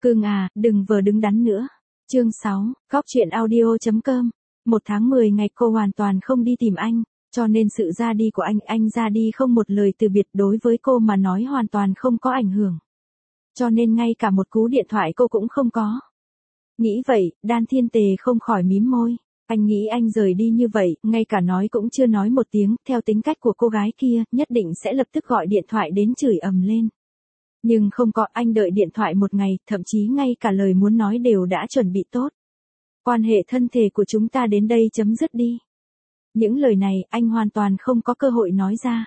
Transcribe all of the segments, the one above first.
Cưng à, đừng vờ đứng đắn nữa. Chương 6, Cóc truyện audio.com. 1 tháng 10 ngày cô hoàn toàn không đi tìm anh, cho nên sự ra đi của anh ra đi không một lời từ biệt đối với cô mà nói hoàn toàn không có ảnh hưởng. Cho nên ngay cả một cú điện thoại cô cũng không có. Nghĩ vậy, Đan Thiên Tề không khỏi mím môi. Anh nghĩ anh rời đi như vậy, ngay cả nói cũng chưa nói một tiếng, theo tính cách của cô gái kia, nhất định sẽ lập tức gọi điện thoại đến chửi ầm lên. Nhưng không có, anh đợi điện thoại một ngày, thậm chí ngay cả lời muốn nói đều đã chuẩn bị tốt. Quan hệ thân thể của chúng ta đến đây chấm dứt đi. Những lời này, anh hoàn toàn không có cơ hội nói ra.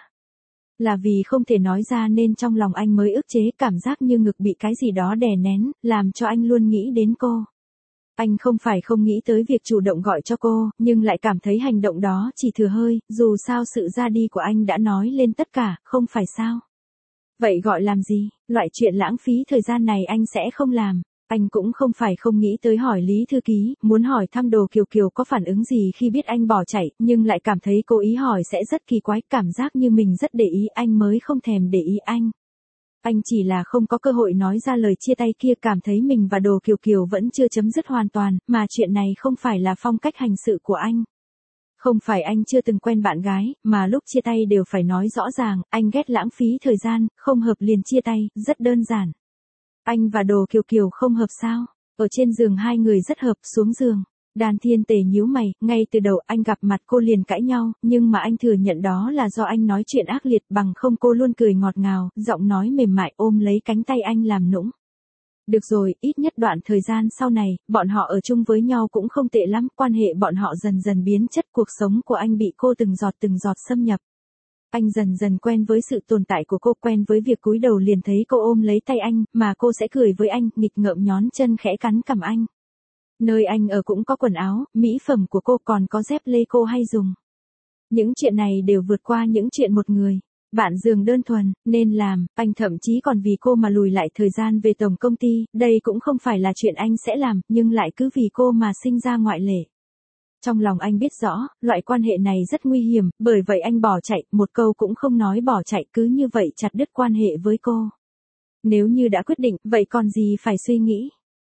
Là vì không thể nói ra nên trong lòng anh mới ức chế cảm giác như ngực bị cái gì đó đè nén, làm cho anh luôn nghĩ đến cô. Anh không phải không nghĩ tới việc chủ động gọi cho cô, nhưng lại cảm thấy hành động đó chỉ thừa hơi, dù sao sự ra đi của anh đã nói lên tất cả, không phải sao? Vậy gọi làm gì? Loại chuyện lãng phí thời gian này anh sẽ không làm. Anh cũng không phải không nghĩ tới hỏi Lý Thư Ký, muốn hỏi thăm Đồ Kiều Kiều có phản ứng gì khi biết anh bỏ chạy, nhưng lại cảm thấy cố ý hỏi sẽ rất kỳ quái, cảm giác như mình rất để ý anh mới không thèm để ý anh. Anh chỉ là không có cơ hội nói ra lời chia tay kia, cảm thấy mình và Đồ Kiều Kiều vẫn chưa chấm dứt hoàn toàn, mà chuyện này không phải là phong cách hành sự của anh. Không phải anh chưa từng quen bạn gái, mà lúc chia tay đều phải nói rõ ràng, anh ghét lãng phí thời gian, không hợp liền chia tay, rất đơn giản. Anh và Đồ Kiều Kiều không hợp sao? Ở trên giường hai người rất hợp, xuống giường. Đan Thiên Tề nhíu mày, ngay từ đầu anh gặp mặt cô liền cãi nhau, nhưng mà anh thừa nhận đó là do anh nói chuyện ác liệt, bằng không cô luôn cười ngọt ngào, giọng nói mềm mại ôm lấy cánh tay anh làm nũng. Được rồi, ít nhất đoạn thời gian sau này, bọn họ ở chung với nhau cũng không tệ lắm, quan hệ bọn họ dần dần biến chất, cuộc sống của anh bị cô từng giọt xâm nhập. Anh dần dần quen với sự tồn tại của cô, quen với việc cúi đầu liền thấy cô ôm lấy tay anh, mà cô sẽ cười với anh, nghịch ngợm nhón chân khẽ cắn cằm anh. Nơi anh ở cũng có quần áo, mỹ phẩm của cô, còn có dép lê cô hay dùng. Những chuyện này đều vượt qua những chuyện một người. Bạn giường đơn thuần, nên làm, anh thậm chí còn vì cô mà lùi lại thời gian về tổng công ty, đây cũng không phải là chuyện anh sẽ làm, nhưng lại cứ vì cô mà sinh ra ngoại lệ. Trong lòng anh biết rõ, loại quan hệ này rất nguy hiểm, bởi vậy anh bỏ chạy, một câu cũng không nói bỏ chạy, cứ như vậy chặt đứt quan hệ với cô. Nếu như đã quyết định, vậy còn gì phải suy nghĩ.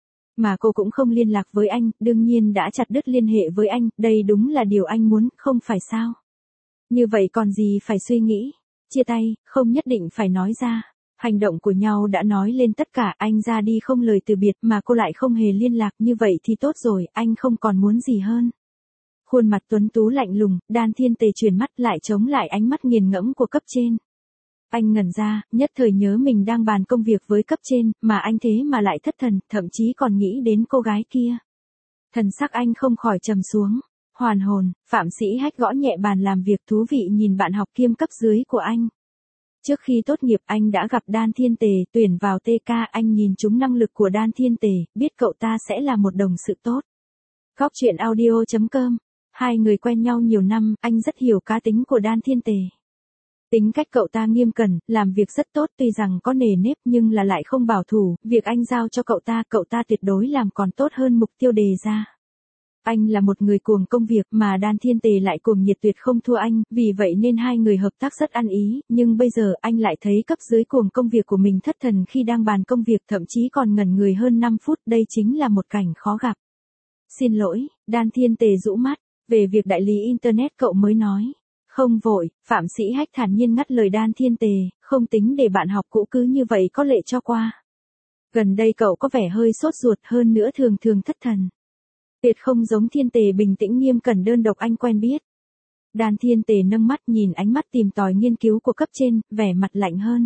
Mà cô cũng không liên lạc với anh, đương nhiên đã chặt đứt liên hệ với anh, đây đúng là điều anh muốn, không phải sao. Như vậy còn gì phải suy nghĩ. Chia tay, không nhất định phải nói ra. Hành động của nhau đã nói lên tất cả, anh ra đi không lời từ biệt mà cô lại không hề liên lạc, như vậy thì tốt rồi, anh không còn muốn gì hơn. Khuôn mặt tuấn tú lạnh lùng, Đan Thiên Tề chuyển mắt lại chống lại ánh mắt nghiền ngẫm của cấp trên. Anh ngẩn ra, nhất thời nhớ mình đang bàn công việc với cấp trên, mà anh thế mà lại thất thần, thậm chí còn nghĩ đến cô gái kia. Thần sắc anh không khỏi trầm xuống. Hoàn hồn, Phạm Sĩ Hách gõ nhẹ bàn làm việc, thú vị nhìn bạn học kiêm cấp dưới của anh. Trước khi tốt nghiệp anh đã gặp Đan Thiên Tề, tuyển vào TK, anh nhìn trúng năng lực của Đan Thiên Tề, biết cậu ta sẽ là một đồng sự tốt. Cóc truyện audio.com. Hai người quen nhau nhiều năm, anh rất hiểu cá tính của Đan Thiên Tề. Tính cách cậu ta nghiêm cẩn, làm việc rất tốt, tuy rằng có nề nếp nhưng là lại không bảo thủ, việc anh giao cho cậu ta tuyệt đối làm còn tốt hơn mục tiêu đề ra. Anh là một người cuồng công việc mà Đan Thiên Tề lại cuồng nhiệt, tuyệt không thua anh, vì vậy nên hai người hợp tác rất ăn ý, nhưng bây giờ anh lại thấy cấp dưới cuồng công việc của mình thất thần khi đang bàn công việc, thậm chí còn ngẩn người hơn 5 phút, đây chính là một cảnh khó gặp. Xin lỗi, Đan Thiên Tề rũ mắt, về việc đại lý Internet cậu mới nói. Không vội, Phạm Sĩ Hách thản nhiên ngắt lời Đan Thiên Tề, không tính để bạn học cũ cứ như vậy có lệ cho qua. Gần đây cậu có vẻ hơi sốt ruột, hơn nữa thường thất thần. Tuyệt không giống Thiên Tề bình tĩnh nghiêm cẩn đơn độc anh quen biết. Đan Thiên Tề nâng mắt nhìn ánh mắt tìm tòi nghiên cứu của cấp trên, vẻ mặt lạnh hơn.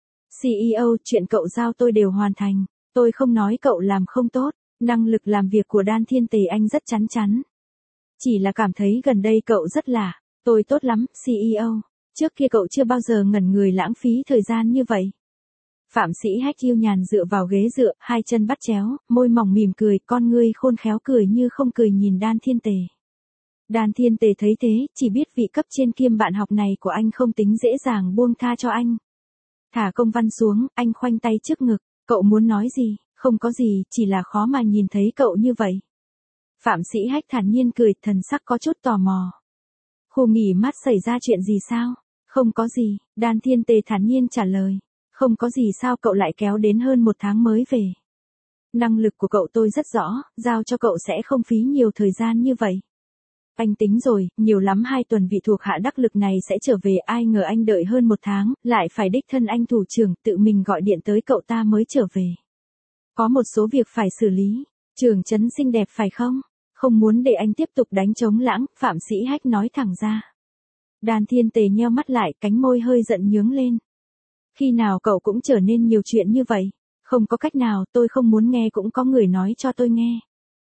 CEO, chuyện cậu giao tôi đều hoàn thành, tôi không nói cậu làm không tốt, năng lực làm việc của Đan Thiên Tề anh rất chắn chắn. Chỉ là cảm thấy gần đây cậu rất lạ, tôi tốt lắm, CEO, trước kia cậu chưa bao giờ ngẩn người lãng phí thời gian như vậy. Phạm Sĩ Hách yêu nhàn dựa vào ghế dựa, hai chân bắt chéo, môi mỏng mỉm cười, con ngươi khôn khéo cười như không cười nhìn Đan Thiên Tề. Đan Thiên Tề thấy thế, chỉ biết vị cấp trên kiêm bạn học này của anh không tính dễ dàng buông tha cho anh. Thả công văn xuống, anh khoanh tay trước ngực, cậu muốn nói gì, không có gì, chỉ là khó mà nhìn thấy cậu như vậy. Phạm Sĩ Hách thản nhiên cười, thần sắc có chút tò mò. Khu nghỉ mát xảy ra chuyện gì sao? Không có gì, Đan Thiên Tề thản nhiên trả lời. Không có gì sao cậu lại kéo đến hơn 1 tháng mới về. Năng lực của cậu tôi rất rõ, giao cho cậu sẽ không phí nhiều thời gian như vậy. Anh tính rồi, nhiều lắm 2 tuần vị thuộc hạ đắc lực này sẽ trở về, ai ngờ anh đợi hơn 1 tháng, lại phải đích thân anh thủ trưởng tự mình gọi điện tới cậu ta mới trở về. Có một số việc phải xử lý, trưởng trấn xinh đẹp phải không? Không muốn để anh tiếp tục đánh trống lãng, Phạm Sĩ Hách nói thẳng ra. Đan Thiên Tề nheo mắt lại, cánh môi hơi giận nhướng lên. Khi nào cậu cũng trở nên nhiều chuyện như vậy? Không có cách nào, tôi không muốn nghe cũng có người nói cho tôi nghe.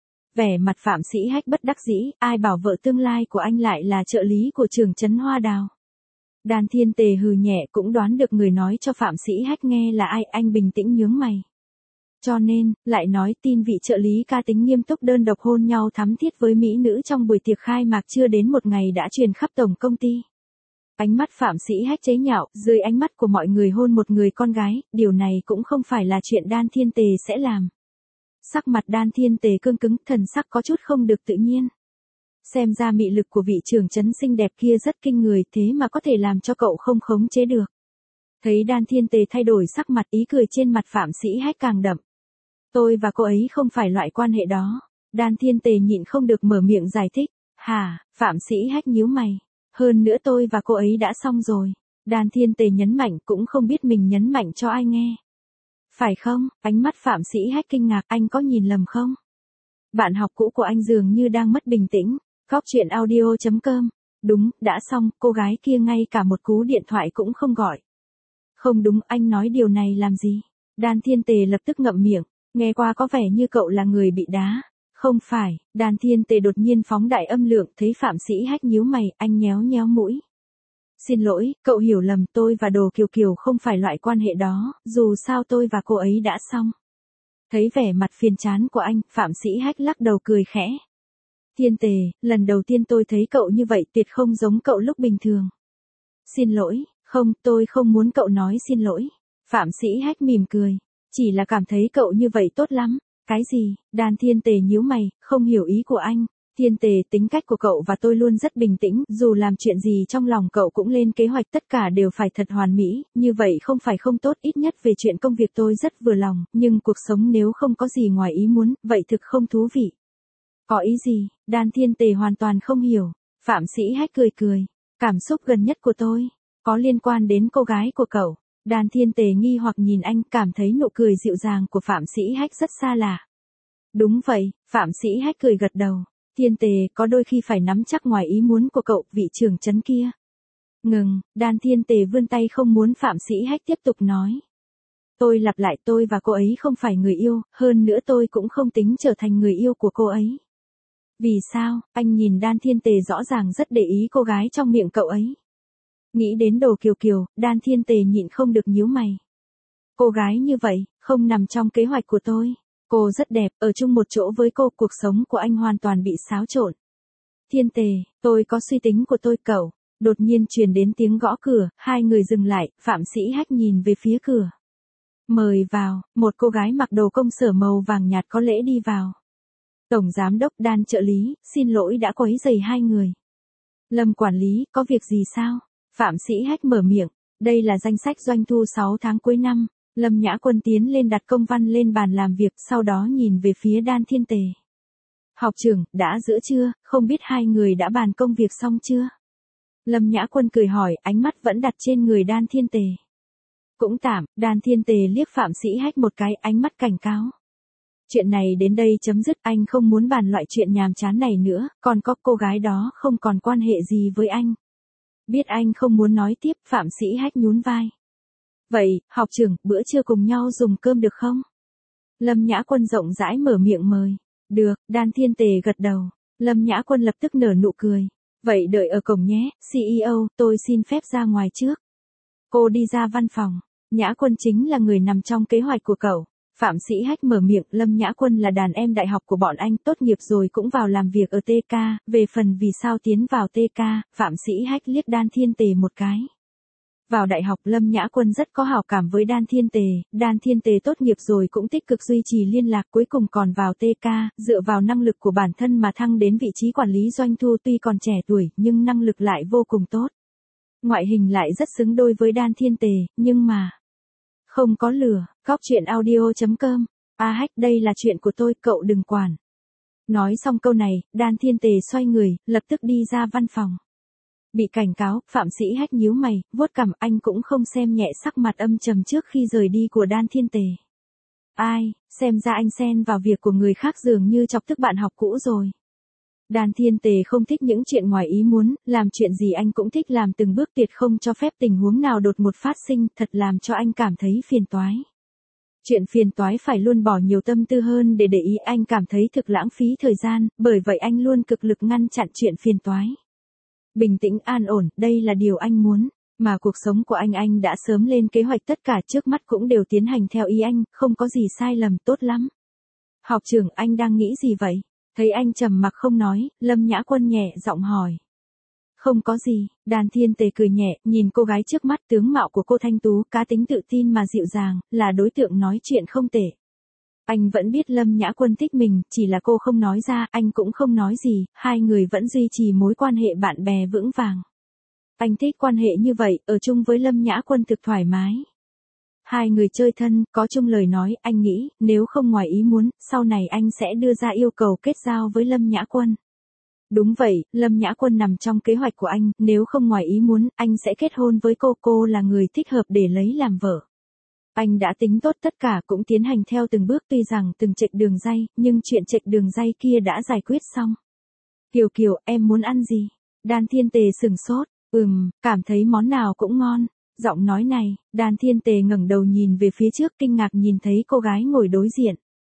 Vẻ mặt Phạm Sĩ Hách bất đắc dĩ, ai bảo vợ tương lai của anh lại là trợ lý của trưởng trấn Hoa Đào. Đan Thiên Tề hừ nhẹ, cũng đoán được người nói cho Phạm Sĩ Hách nghe là ai, anh bình tĩnh nhướng mày. Cho nên, lại nói tin vị trợ lý ca tính nghiêm túc đơn độc hôn nhau thắm thiết với mỹ nữ trong buổi tiệc khai mạc chưa đến 1 ngày đã truyền khắp tổng công ty. Ánh mắt Phạm Sĩ Hách chế nhạo, dưới ánh mắt của mọi người hôn một người con gái, điều này cũng không phải là chuyện Đan Thiên Tề sẽ làm. Sắc mặt Đan Thiên Tề cương cứng, thần sắc có chút không được tự nhiên. Xem ra mị lực của vị trưởng trấn xinh đẹp kia rất kinh người, thế mà có thể làm cho cậu không khống chế được. Thấy Đan Thiên Tề thay đổi sắc mặt, ý cười trên mặt Phạm Sĩ Hách càng đậm. Tôi và cô ấy không phải loại quan hệ đó. Đan Thiên Tề nhịn không được mở miệng giải thích. Hả? Phạm Sĩ Hách nhíu mày. Hơn nữa tôi và cô ấy đã xong rồi. Đan Thiên Tề nhấn mạnh, cũng không biết mình nhấn mạnh cho ai nghe. Phải không? Ánh mắt Phạm Sĩ Hách kinh ngạc, anh có nhìn lầm không? Bạn học cũ của anh dường như đang mất bình tĩnh. Góc chuyện audio.com. Đúng, đã xong, cô gái kia ngay cả một cú điện thoại cũng không gọi. Không đúng, anh nói điều này làm gì? Đan Thiên Tề lập tức ngậm miệng. Nghe qua có vẻ như cậu là người bị đá. Không phải, Đan Thiên Tề đột nhiên phóng đại âm lượng, thấy Phạm Sĩ Hách nhíu mày, anh nhéo nhéo mũi. Xin lỗi, cậu hiểu lầm, tôi và Đồ Kiều Kiều không phải loại quan hệ đó, dù sao tôi và cô ấy đã xong. Thấy vẻ mặt phiền chán của anh, Phạm Sĩ Hách lắc đầu cười khẽ. Thiên Tề, lần đầu tiên tôi thấy cậu như vậy, tuyệt không giống cậu lúc bình thường. Xin lỗi, không, tôi không muốn cậu nói xin lỗi. Phạm Sĩ Hách mỉm cười. Chỉ là cảm thấy cậu như vậy tốt lắm. Cái gì? Đan Thiên Tề nhíu mày, không hiểu ý của anh. Thiên Tề, tính cách của cậu và tôi luôn rất bình tĩnh, dù làm chuyện gì trong lòng cậu cũng lên kế hoạch, tất cả đều phải thật hoàn mỹ, như vậy không phải không tốt, ít nhất về chuyện công việc tôi rất vừa lòng, nhưng cuộc sống nếu không có gì ngoài ý muốn, vậy thực không thú vị. Có ý gì? Đan Thiên Tề hoàn toàn không hiểu. Phạm Sĩ Hách cười cười. Cảm xúc gần nhất của tôi, có liên quan đến cô gái của cậu. Đan Thiên Tề nghi hoặc nhìn anh, cảm thấy nụ cười dịu dàng của Phạm Sĩ Hách rất xa lạ. Đúng vậy, Phạm Sĩ Hách cười gật đầu. Thiên Tề, có đôi khi phải nắm chắc ngoài ý muốn của cậu, vị trưởng trấn kia. Ngừng, Đan Thiên Tề vươn tay không muốn Phạm Sĩ Hách tiếp tục nói. Tôi lặp lại, tôi và cô ấy không phải người yêu, hơn nữa tôi cũng không tính trở thành người yêu của cô ấy. Vì sao? Anh nhìn Đan Thiên Tề rõ ràng rất để ý cô gái trong miệng cậu ấy. Nghĩ đến Đồ Kiều Kiều, Đan Thiên Tề nhịn không được nhíu mày. Cô gái như vậy, không nằm trong kế hoạch của tôi. Cô rất đẹp, ở chung một chỗ với cô, cuộc sống của anh hoàn toàn bị xáo trộn. Thiên Tề, tôi có suy tính của tôi cậu. Đột nhiên truyền đến tiếng gõ cửa, hai người dừng lại, Phạm Sĩ Hách nhìn về phía cửa. Mời vào, một cô gái mặc đồ công sở màu vàng nhạt có lễ đi vào. Tổng giám đốc, Đan trợ lý, xin lỗi đã quấy rầy hai người. Lâm quản lý, có việc gì sao? Phạm Sĩ Hách mở miệng, đây là danh sách doanh thu 6 tháng cuối năm. Lâm Nhã Quân tiến lên đặt công văn lên bàn làm việc, sau đó nhìn về phía Đan Thiên Tề. Học trưởng, đã giữa chưa, không biết hai người đã bàn công việc xong chưa? Lâm Nhã Quân cười hỏi, ánh mắt vẫn đặt trên người Đan Thiên Tề. Cũng tạm, Đan Thiên Tề liếc Phạm Sĩ Hách một cái, ánh mắt cảnh cáo. Chuyện này đến đây chấm dứt, anh không muốn bàn loại chuyện nhàm chán này nữa, còn có cô gái đó không còn quan hệ gì với anh. Biết anh không muốn nói tiếp, Phạm Sĩ Hách nhún vai. Vậy, học trưởng, bữa trưa cùng nhau dùng cơm được không? Lâm Nhã Quân rộng rãi mở miệng mời. Được, Đan Thiên Tề gật đầu. Lâm Nhã Quân lập tức nở nụ cười. Vậy đợi ở cổng nhé, CEO, tôi xin phép ra ngoài trước. Cô đi ra văn phòng. Nhã Quân chính là người nằm trong kế hoạch của cậu. Phạm Sĩ Hách mở miệng, Lâm Nhã Quân là đàn em đại học của bọn anh, tốt nghiệp rồi cũng vào làm việc ở TK, về phần vì sao tiến vào TK, Phạm Sĩ Hách liếc Đan Thiên Tề một cái. Vào đại học, Lâm Nhã Quân rất có hảo cảm với Đan Thiên Tề tốt nghiệp rồi cũng tích cực duy trì liên lạc, cuối cùng còn vào TK, dựa vào năng lực của bản thân mà thăng đến vị trí quản lý doanh thu, tuy còn trẻ tuổi, nhưng năng lực lại vô cùng tốt. Ngoại hình lại rất xứng đôi với Đan Thiên Tề, nhưng mà không có lửa. Góc chuyện audio.com A Hách, đây là chuyện của tôi, cậu đừng quản. Nói xong câu này, Đan Thiên Tề xoay người, lập tức đi ra văn phòng. Bị cảnh cáo, Phạm Sĩ Hách nhíu mày, vuốt cằm, anh cũng không xem nhẹ sắc mặt âm trầm trước khi rời đi của Đan Thiên Tề. Ai, xem ra anh xen vào việc của người khác dường như chọc tức bạn học cũ rồi. Đan Thiên Tề không thích những chuyện ngoài ý muốn, làm chuyện gì anh cũng thích làm từng bước tuyệt không cho phép tình huống nào đột ngột phát sinh, thật làm cho anh cảm thấy phiền toái. Chuyện phiền toái phải luôn bỏ nhiều tâm tư hơn để ý, anh cảm thấy thực lãng phí thời gian, bởi vậy anh luôn cực lực ngăn chặn chuyện phiền toái. Bình tĩnh an ổn, đây là điều anh muốn, mà cuộc sống của anh đã sớm lên kế hoạch, tất cả trước mắt cũng đều tiến hành theo ý anh, không có gì sai lầm, tốt lắm. Học trưởng, anh đang nghĩ gì vậy? Thấy anh trầm mặc không nói, Lâm Nhã Quân nhẹ giọng hỏi. Không có gì, Đan Thiên Tề cười nhẹ, nhìn cô gái trước mắt, tướng mạo của cô thanh tú, cá tính tự tin mà dịu dàng, là đối tượng nói chuyện không tệ. Anh vẫn biết Lâm Nhã Quân thích mình, chỉ là cô không nói ra, anh cũng không nói gì, hai người vẫn duy trì mối quan hệ bạn bè vững vàng. Anh thích quan hệ như vậy, ở chung với Lâm Nhã Quân thực thoải mái. Hai người chơi thân, có chung lời nói, anh nghĩ, nếu không ngoài ý muốn, sau này anh sẽ đưa ra yêu cầu kết giao với Lâm Nhã Quân. Đúng vậy, Lâm Nhã Quân nằm trong kế hoạch của anh, nếu không ngoài ý muốn, anh sẽ kết hôn với cô là người thích hợp để lấy làm vợ. Anh đã tính tốt tất cả, cũng tiến hành theo từng bước, tuy rằng từng chệch đường ray, nhưng chuyện chệch đường ray kia đã giải quyết xong. Kiều Kiều, em muốn ăn gì? Đan Thiên Tề sừng sốt, cảm thấy món nào cũng ngon. Giọng nói này, Đan Thiên Tề ngẩng đầu nhìn về phía trước, kinh ngạc nhìn thấy cô gái ngồi đối diện.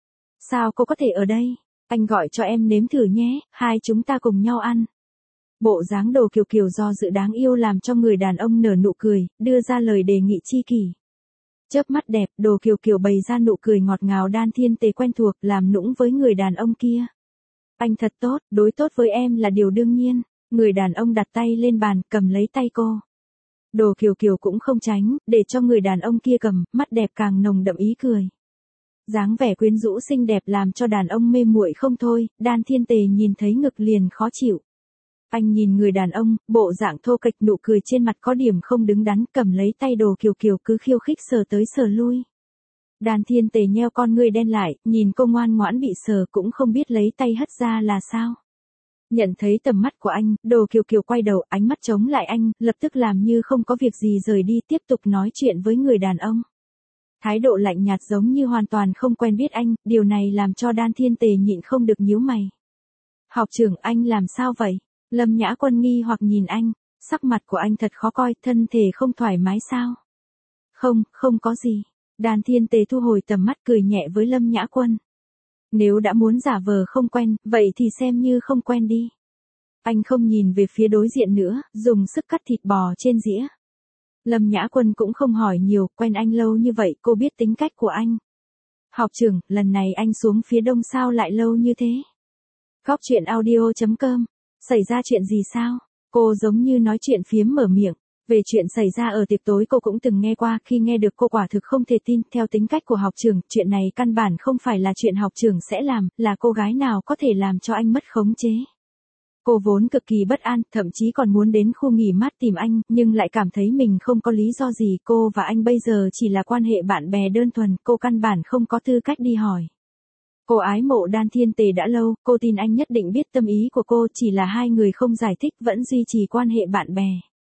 Sao cô có thể ở đây? Anh gọi cho em nếm thử nhé, hai chúng ta cùng nhau ăn. Bộ dáng Đồ Kiều Kiều do dự đáng yêu làm cho người đàn ông nở nụ cười, đưa ra lời đề nghị chi kỷ. Chớp mắt đẹp, Đồ Kiều Kiều bày ra nụ cười ngọt ngào, Đan Thiên Tề quen thuộc, làm nũng với người đàn ông kia. Anh thật tốt, đối tốt với em là điều đương nhiên. Người đàn ông đặt tay lên bàn, cầm lấy tay cô. Đồ Kiều Kiều cũng không tránh, để cho người đàn ông kia cầm, mắt đẹp càng nồng đậm ý cười. Dáng vẻ quyến rũ xinh đẹp làm cho đàn ông mê muội không thôi, Đan Thiên Tề nhìn thấy ngực liền khó chịu. Anh nhìn người đàn ông, bộ dạng thô kệch, nụ cười trên mặt có điểm không đứng đắn, cầm lấy tay Đồ Kiều Kiều cứ khiêu khích sờ tới sờ lui. Đan Thiên Tề nheo con ngươi đen lại, nhìn cô ngoan ngoãn bị sờ cũng không biết lấy tay hất ra là sao. Nhận thấy tầm mắt của anh, Đồ Kiều Kiều quay đầu, ánh mắt chống lại anh, lập tức làm như không có việc gì rời đi, tiếp tục nói chuyện với người đàn ông. Thái độ lạnh nhạt giống như hoàn toàn không quen biết anh, điều này làm cho Đan Thiên Tề nhịn không được nhíu mày. Học trưởng, anh làm sao vậy? Lâm Nhã Quân nghi hoặc nhìn anh, sắc mặt của anh thật khó coi, thân thể không thoải mái sao? Không có gì. Đan Thiên Tề thu hồi tầm mắt, cười nhẹ với Lâm Nhã Quân. Nếu đã muốn giả vờ không quen, vậy thì xem như không quen đi. Anh không nhìn về phía đối diện nữa, dùng sức cắt thịt bò trên dĩa. Lâm Nhã Quân cũng không hỏi nhiều, quen anh lâu như vậy, cô biết tính cách của anh. Học trưởng, lần này anh xuống phía đông sao lại lâu như thế? Góc chuyện audio.com. Xảy ra chuyện gì sao? Cô giống như nói chuyện phiếm mở miệng. Về chuyện xảy ra ở tiệc tối cô cũng từng nghe qua, khi nghe được cô quả thực không thể tin, theo tính cách của học trưởng, chuyện này căn bản không phải là chuyện học trưởng sẽ làm, là cô gái nào có thể làm cho anh mất khống chế. Cô vốn cực kỳ bất an, thậm chí còn muốn đến khu nghỉ mát tìm anh, nhưng lại cảm thấy mình không có lý do gì, cô và anh bây giờ chỉ là quan hệ bạn bè đơn thuần, cô căn bản không có tư cách đi hỏi. Cô ái mộ Đan Thiên Tề đã lâu, cô tin anh nhất định biết tâm ý của cô, chỉ là hai người không giải thích vẫn duy trì quan hệ bạn bè.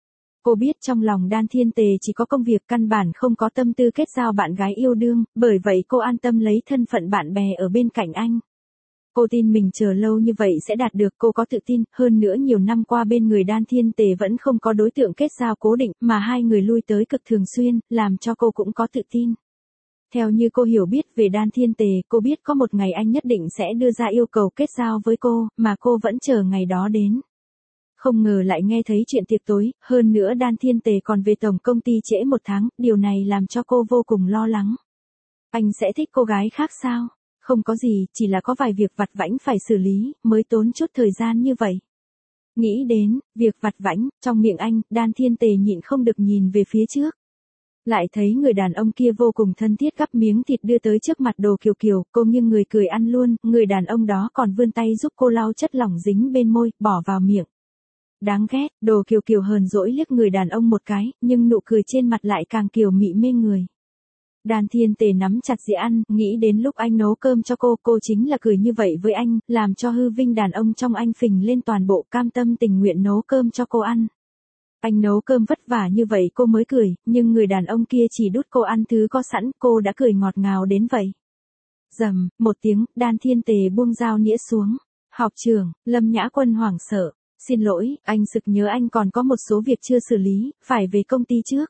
Cô biết trong lòng Đan Thiên Tề chỉ có công việc, căn bản không có tâm tư kết giao bạn gái yêu đương, bởi vậy cô an tâm lấy thân phận bạn bè ở bên cạnh anh. Cô tin mình chờ lâu như vậy sẽ đạt được, cô có tự tin, hơn nữa nhiều năm qua bên người Đan Thiên Tề vẫn không có đối tượng kết giao cố định, mà hai người lui tới cực thường xuyên, làm cho cô cũng có tự tin. Theo như cô hiểu biết về Đan Thiên Tề, cô biết có một ngày anh nhất định sẽ đưa ra yêu cầu kết giao với cô, mà cô vẫn chờ ngày đó đến. Không ngờ lại nghe thấy chuyện tiệc tối, hơn nữa Đan Thiên Tề còn về tổng công ty trễ 1 tháng, điều này làm cho cô vô cùng lo lắng. Anh sẽ thích cô gái khác sao? Không có gì, chỉ là có vài việc vặt vãnh phải xử lý, mới tốn chút thời gian như vậy. Nghĩ đến, việc vặt vãnh, trong miệng anh, Đan Thiên Tề nhịn không được nhìn về phía trước. Lại thấy người đàn ông kia vô cùng thân thiết gắp miếng thịt đưa tới trước mặt Đồ Kiều Kiều, cô nghiêng người cười ăn luôn, người đàn ông đó còn vươn tay giúp cô lau chất lỏng dính bên môi, bỏ vào miệng. Đáng ghét, Đồ Kiều Kiều hờn dỗi liếc người đàn ông một cái, nhưng nụ cười trên mặt lại càng kiều mị mê người. Đan Thiên Tề nắm chặt dĩa ăn, nghĩ đến lúc anh nấu cơm cho cô chính là cười như vậy với anh, làm cho hư vinh đàn ông trong anh phình lên toàn bộ, cam tâm tình nguyện nấu cơm cho cô ăn. Anh nấu cơm vất vả như vậy cô mới cười, nhưng người đàn ông kia chỉ đút cô ăn thứ có sẵn, cô đã cười ngọt ngào đến vậy. Rầm, một tiếng, Đan Thiên Tề buông dao nĩa xuống. Học trưởng, Lâm Nhã Quân hoảng sợ. Xin lỗi, anh sực nhớ anh còn có một số việc chưa xử lý, phải về công ty trước.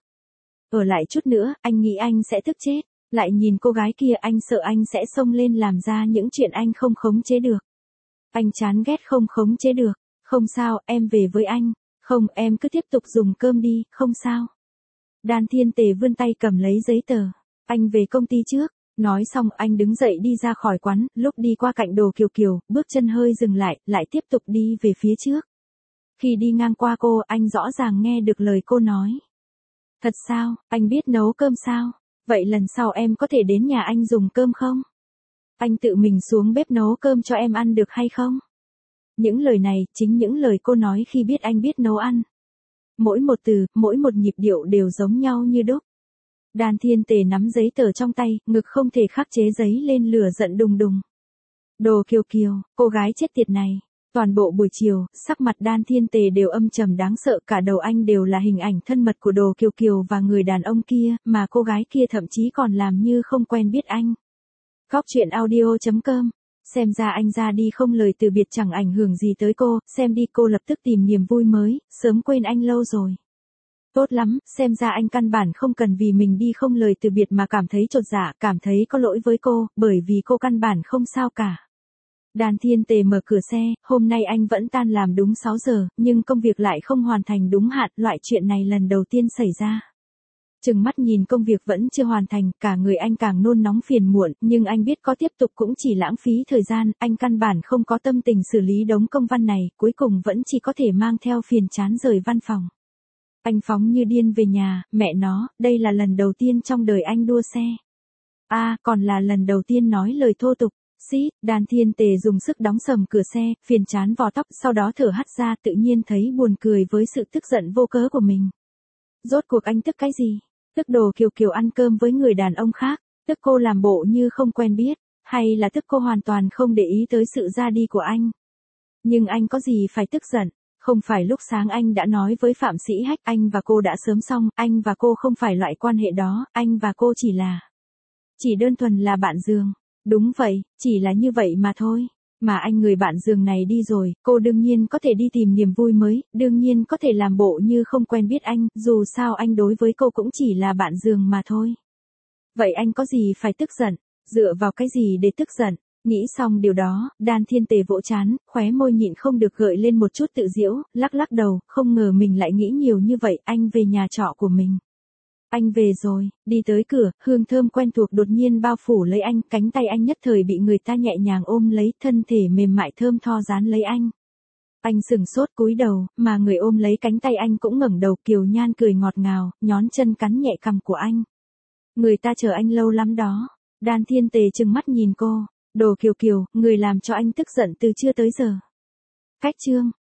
Ở lại chút nữa, anh nghĩ anh sẽ tức chết. Lại nhìn cô gái kia, anh sợ anh sẽ xông lên làm ra những chuyện anh không khống chế được. Anh chán ghét không khống chế được. Không sao, em về với anh. Không, em cứ tiếp tục dùng cơm đi, không sao. Đan Thiên Tề vươn tay cầm lấy giấy tờ. Anh về công ty trước. Nói xong anh đứng dậy đi ra khỏi quán, lúc đi qua cạnh Đồ Kiều Kiều, bước chân hơi dừng lại tiếp tục đi về phía trước. Khi đi ngang qua cô, anh rõ ràng nghe được lời cô nói. Thật sao, anh biết nấu cơm sao? Vậy lần sau em có thể đến nhà anh dùng cơm không? Anh tự mình xuống bếp nấu cơm cho em ăn được hay không? Những lời này, chính những lời cô nói khi biết anh biết nấu ăn. Mỗi một từ, mỗi một nhịp điệu đều giống nhau như đúc. Đan Thiên Tề nắm giấy tờ trong tay, ngực không thể khắc chế giấy lên lửa giận đùng đùng. Đồ Kiều Kiều, cô gái chết tiệt này. Toàn bộ buổi chiều, sắc mặt Đan Thiên Tề đều âm trầm đáng sợ, cả đầu anh đều là hình ảnh thân mật của Đồ Kiều Kiều và người đàn ông kia, mà cô gái kia thậm chí còn làm như không quen biết anh. Góc truyện audio.com. Xem ra anh ra đi không lời từ biệt chẳng ảnh hưởng gì tới cô, xem đi cô lập tức tìm niềm vui mới, sớm quên anh lâu rồi. Tốt lắm, xem ra anh căn bản không cần vì mình đi không lời từ biệt mà cảm thấy chột dạ, cảm thấy có lỗi với cô, bởi vì cô căn bản không sao cả. Đan Thiên Tề mở cửa xe, hôm nay anh vẫn tan làm đúng 6 giờ, nhưng công việc lại không hoàn thành đúng hạn, loại chuyện này lần đầu tiên xảy ra. Chừng mắt nhìn công việc vẫn chưa hoàn thành, cả người anh càng nôn nóng phiền muộn, nhưng anh biết có tiếp tục cũng chỉ lãng phí thời gian, anh căn bản không có tâm tình xử lý đống công văn này, cuối cùng vẫn chỉ có thể mang theo phiền chán rời văn phòng. Anh phóng như điên về nhà, mẹ nó, đây là lần đầu tiên trong đời anh đua xe. Còn là lần đầu tiên nói lời thô tục. Đan Thiên Tề dùng sức đóng sầm cửa xe, phiền chán vò tóc, sau đó thở hắt ra, tự nhiên thấy buồn cười với sự tức giận vô cớ của mình. Rốt cuộc anh tức cái gì? Tức Đồ Kiều Kiều ăn cơm với người đàn ông khác, tức cô làm bộ như không quen biết, hay là tức cô hoàn toàn không để ý tới sự ra đi của anh? Nhưng anh có gì phải tức giận? Không phải lúc sáng anh đã nói với Phạm Sĩ Hách anh và cô đã sớm xong, anh và cô không phải loại quan hệ đó, anh và cô chỉ đơn thuần là bạn giường. Đúng vậy, chỉ là như vậy mà thôi. Mà anh người bạn giường này đi rồi, cô đương nhiên có thể đi tìm niềm vui mới, đương nhiên có thể làm bộ như không quen biết anh, dù sao anh đối với cô cũng chỉ là bạn giường mà thôi. Vậy anh có gì phải tức giận? Dựa vào cái gì để tức giận? Nghĩ xong điều đó, Đan Thiên Tề vỗ trán, khóe môi nhịn không được gợi lên một chút tự giễu, lắc đầu, không ngờ mình lại nghĩ nhiều như vậy, anh về nhà trọ của mình. Anh về rồi, đi tới cửa, hương thơm quen thuộc đột nhiên bao phủ lấy anh, cánh tay anh nhất thời bị người ta nhẹ nhàng ôm lấy, thân thể mềm mại thơm tho dán lấy anh. Anh sừng sốt cúi đầu, mà người ôm lấy cánh tay anh cũng ngẩng đầu, kiều nhan cười ngọt ngào, nhón chân cắn nhẹ cằm của anh. Người ta chờ anh lâu lắm đó. Đan Thiên Tề trừng mắt nhìn cô. Đồ Kiều Kiều, người làm cho anh tức giận từ trưa tới giờ. Cách chương.